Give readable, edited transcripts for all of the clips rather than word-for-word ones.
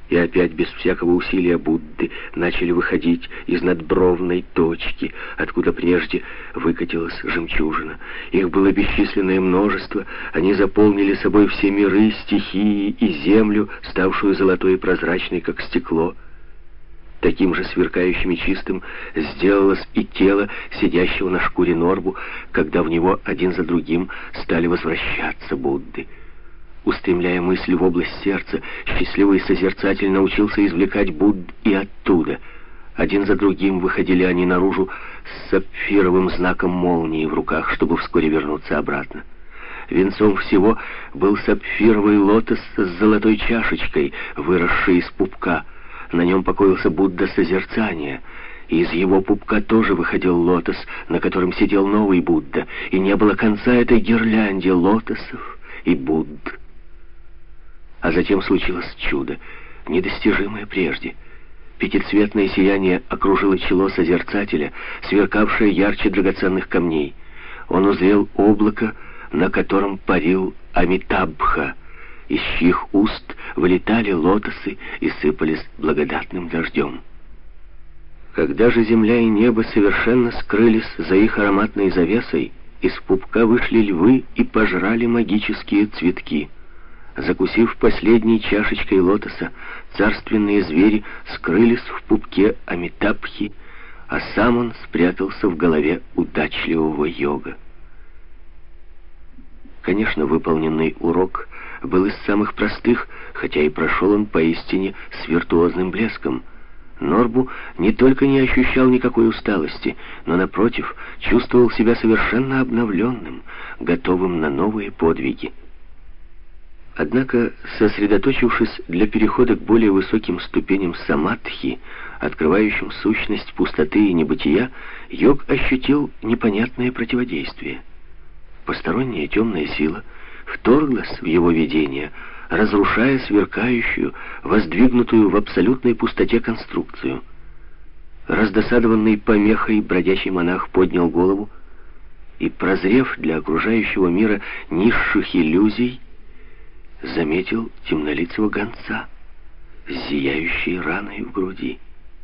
И опять без всякого усилия Будды начали выходить из надбровной точки, откуда прежде выкатилась жемчужина. Их было бесчисленное множество, они заполнили собой все миры, стихии и землю, ставшую золотой и прозрачной, как стекло. Таким же сверкающим и чистым сделалось и тело сидящего на шкуре Норбу, когда в него один за другим стали возвращаться Будды. Устремляя мысль в область сердца, счастливый созерцатель научился извлекать Будд и оттуда. Один за другим выходили они наружу с сапфировым знаком молнии в руках, чтобы вскоре вернуться обратно. Венцом всего был сапфировый лотос с золотой чашечкой, выросший из пупка. На нем покоился Будда созерцания. Из его пупка тоже выходил лотос, на котором сидел новый Будда, и не было конца этой гирлянде лотосов и Будд. А затем случилось чудо, недостижимое прежде. Пятицветное сияние окружило чело созерцателя, сверкавшее ярче драгоценных камней. Он узрел облако, на котором парил Амитабха, из чьих уст вылетали лотосы и сыпались благодатным дождем. Когда же земля и небо совершенно скрылись за их ароматной завесой, из пупка вышли львы и пожрали магические цветки. Закусив последней чашечкой лотоса, царственные звери скрылись в пупке Амитабхи, а сам он спрятался в голове удачливого йога. Конечно, выполненный урок был из самых простых, хотя и прошел он поистине с виртуозным блеском. Норбу не только не ощущал никакой усталости, но, напротив, чувствовал себя совершенно обновленным, готовым на новые подвиги. Однако, сосредоточившись для перехода к более высоким ступеням самадхи, открывающим сущность пустоты и небытия, йог ощутил непонятное противодействие. Посторонняя темная сила вторглась в его видение, разрушая сверкающую, воздвигнутую в абсолютной пустоте конструкцию. Раздосадованный помехой бродячий монах поднял голову и, прозрев для окружающего мира низших иллюзий, заметил темнолицего гонца с зияющей раной в груди.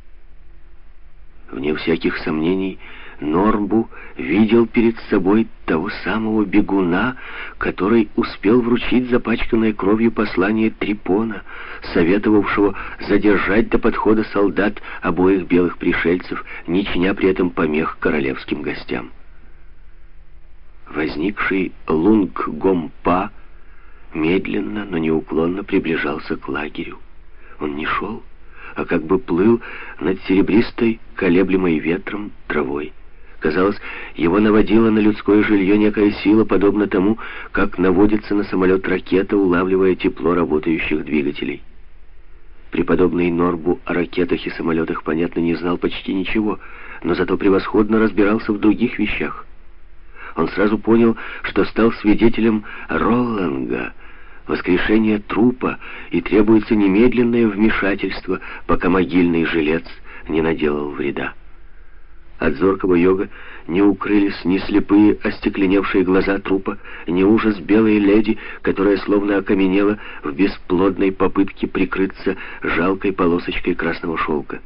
Вне всяких сомнений, Норбу видел перед собой того самого бегуна, который успел вручить запачканное кровью послание Трипона, советовавшего задержать до подхода солдат обоих белых пришельцев, не чиня при этом помех королевским гостям. Возникший Лунг-Гомпа медленно, но неуклонно приближался к лагерю. Он не шел, а как бы плыл над серебристой, колеблемой ветром травой. Казалось, его наводила на людское жилье некая сила, подобно тому, как наводится на самолет ракета, улавливая тепло работающих двигателей. Преподобный Норбу о ракетах и самолетах, понятно, не знал почти ничего, но зато превосходно разбирался в других вещах. Он сразу понял, что стал свидетелем Ролланга, воскрешения трупа, и требуется немедленное вмешательство, пока могильный жилец не наделал вреда. От зоркого йога не укрылись ни слепые, остекленевшие глаза трупа, ни ужас белой леди, которая словно окаменела в бесплодной попытке прикрыться жалкой полосочкой красного шелка.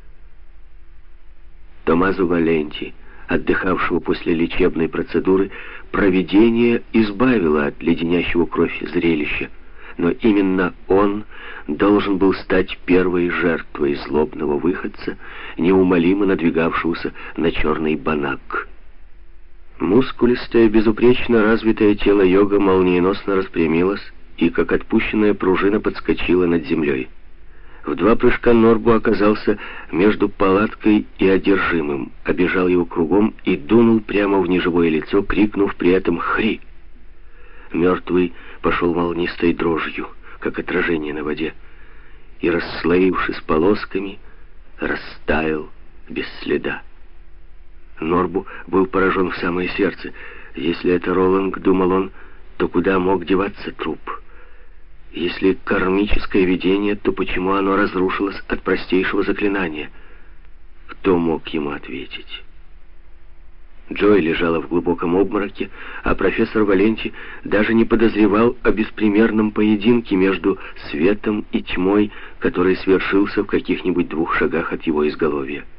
Томазо Валенти, отдыхавшего после лечебной процедуры, провидение избавило от леденящего кровь зрелища, но именно он должен был стать первой жертвой злобного выходца, неумолимо надвигавшегося на черный банак. Мускулистое, безупречно развитое тело йога молниеносно распрямилось и, как отпущенная пружина, подскочило над землей. В 2 прыжка Норбу оказался между палаткой и одержимым, обежал его кругом и дунул прямо в неживое лицо, крикнув при этом «Хри!». Мертвый пошел волнистой дрожью, как отражение на воде, и, расслоившись полосками, растаял без следа. Норбу был поражен в самое сердце. Если это Роланд, думал он, то куда мог деваться труп? Если кармическое видение, то почему оно разрушилось от простейшего заклинания? Кто мог ему ответить? Джой лежала в глубоком обмороке, а профессор Валенти даже не подозревал о беспримерном поединке между светом и тьмой, который свершился в каких-нибудь 2 шагах от его изголовья.